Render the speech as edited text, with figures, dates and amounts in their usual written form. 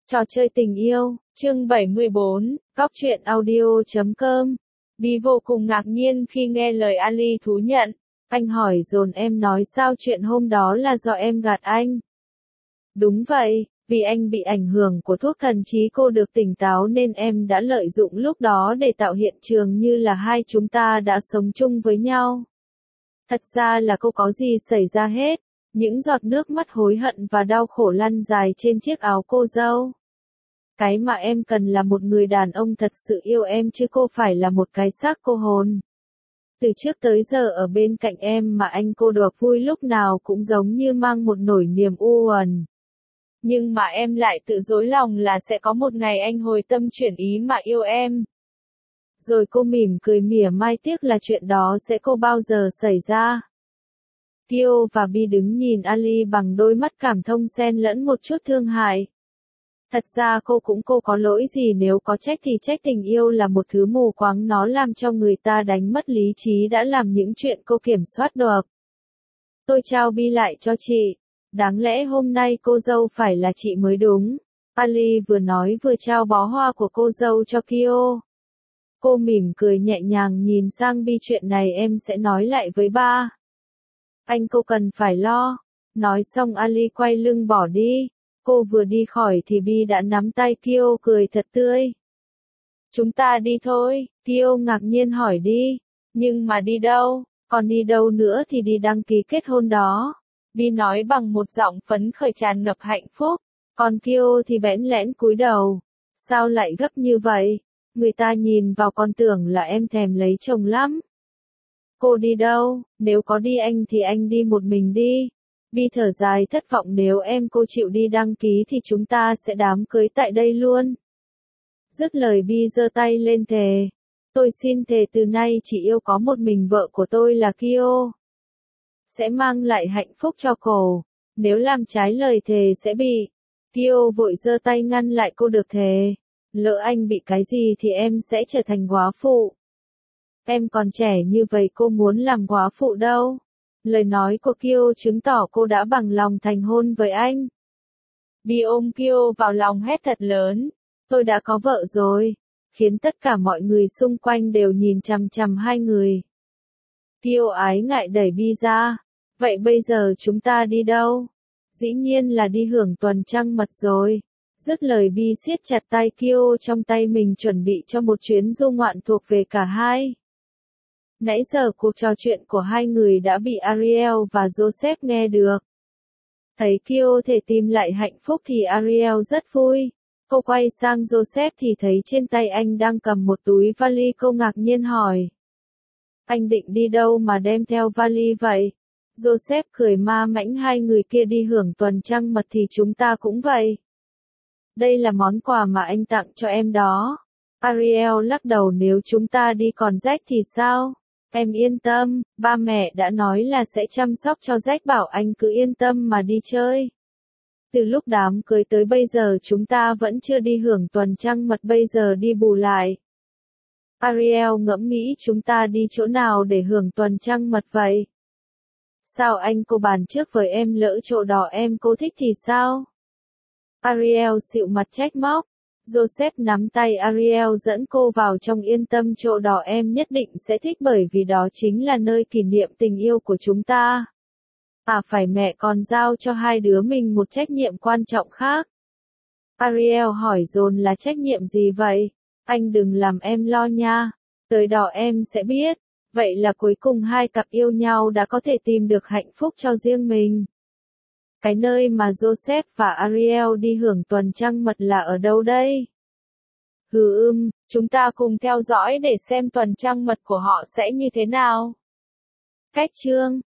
Trò chơi tình yêu, chương 74, góc truyện audio.com. Bi vô cùng ngạc nhiên khi nghe lời Ali thú nhận. Anh hỏi dồn em nói sao chuyện hôm đó là do em gạt anh. Đúng vậy, vì anh bị ảnh hưởng của thuốc thần trí cô được tỉnh táo nên em đã lợi dụng lúc đó để tạo hiện trường như là hai chúng ta đã sống chung với nhau. Thật ra là cô có gì xảy ra hết. Những giọt nước mắt hối hận và đau khổ lăn dài trên chiếc áo cô dâu. Cái mà em cần là một người đàn ông thật sự yêu em chứ cô phải là một cái xác cô hồn. Từ trước tới giờ ở bên cạnh em mà anh cô đùa vui lúc nào cũng giống như mang một nỗi niềm u uẩn. Nhưng mà em lại tự dối lòng là sẽ có một ngày anh hồi tâm chuyển ý mà yêu em. Rồi cô mỉm cười mỉa mai tiếc là chuyện đó sẽ không bao giờ xảy ra. Kyo và Bi đứng nhìn Ali bằng đôi mắt cảm thông xen lẫn một chút thương hại. Thật ra cô có lỗi gì nếu có trách thì trách tình yêu là một thứ mù quáng, nó làm cho người ta đánh mất lý trí đã làm những chuyện cô kiểm soát được. Tôi trao Bi lại cho chị. Đáng lẽ hôm nay cô dâu phải là chị mới đúng. Ali vừa nói vừa trao bó hoa của cô dâu cho Kyo. Cô mỉm cười nhẹ nhàng nhìn sang Bi, chuyện này em sẽ nói lại với ba. Anh cô cần phải lo. Nói xong Ali quay lưng bỏ đi. Cô vừa đi khỏi thì Bi đã nắm tay Kyo cười thật tươi. Chúng ta đi thôi, Kyo ngạc nhiên hỏi đi. Nhưng mà đi đâu? Còn đi đâu nữa thì đi đăng ký kết hôn đó. Bi nói bằng một giọng phấn khởi tràn ngập hạnh phúc. Còn Kyo thì bẽn lẽn cúi đầu. Sao lại gấp như vậy? Người ta nhìn vào còn tưởng là em thèm lấy chồng lắm. Cô đi đâu? Nếu có đi anh thì anh đi một mình đi. Bi thở dài thất vọng, nếu em cô chịu đi đăng ký thì chúng ta sẽ đám cưới tại đây luôn. Dứt lời Bi giơ tay lên thề. Tôi xin thề từ nay chỉ yêu có một mình vợ của tôi là Kyo. Sẽ mang lại hạnh phúc cho cô. Nếu làm trái lời thề sẽ bị. Kyo vội giơ tay ngăn lại cô, được thề. Lỡ anh bị cái gì thì em sẽ trở thành góa phụ. Em còn trẻ như vậy cô muốn làm góa phụ đâu. Lời nói của Kyo chứng tỏ cô đã bằng lòng thành hôn với anh. Bi ôm Kyo vào lòng hét thật lớn. Tôi đã có vợ rồi. Khiến tất cả mọi người xung quanh đều nhìn chằm chằm hai người. Kyo ái ngại đẩy Bi ra. Vậy bây giờ chúng ta đi đâu? Dĩ nhiên là đi hưởng tuần trăng mật rồi. Dứt lời Bi siết chặt tay Kyo trong tay mình, chuẩn bị cho một chuyến du ngoạn thuộc về cả hai. Nãy giờ cuộc trò chuyện của hai người đã bị Ariel và Joseph nghe được. Thấy Kyo thể tìm lại hạnh phúc thì Ariel rất vui. Cô quay sang Joseph thì thấy trên tay anh đang cầm một túi vali, cô ngạc nhiên hỏi. Anh định đi đâu mà đem theo vali vậy? Joseph cười ma mãnh, hai người kia đi hưởng tuần trăng mật thì chúng ta cũng vậy. Đây là món quà mà anh tặng cho em đó. Ariel lắc đầu, nếu chúng ta đi còn Jack thì sao? Em yên tâm, ba mẹ đã nói là sẽ chăm sóc cho Jack, bảo anh cứ yên tâm mà đi chơi. Từ lúc đám cưới tới bây giờ chúng ta vẫn chưa đi hưởng tuần trăng mật, bây giờ đi bù lại. Ariel ngẫm nghĩ, chúng ta đi chỗ nào để hưởng tuần trăng mật vậy? Sao anh cô bàn trước với em, lỡ chỗ đó em cô thích thì sao? Ariel xịu mặt trách móc. Joseph nắm tay Ariel dẫn cô vào trong, yên tâm, chỗ đó em nhất định sẽ thích bởi vì đó chính là nơi kỷ niệm tình yêu của chúng ta. À phải, mẹ còn giao cho hai đứa mình một trách nhiệm quan trọng khác. Ariel hỏi dồn, là trách nhiệm gì vậy? Anh đừng làm em lo nha. Tới đó em sẽ biết. Vậy là cuối cùng hai cặp yêu nhau đã có thể tìm được hạnh phúc cho riêng mình. Cái nơi mà Joseph và Ariel đi hưởng tuần trăng mật là ở đâu đây? Chúng ta cùng theo dõi để xem tuần trăng mật của họ sẽ như thế nào. Cách chương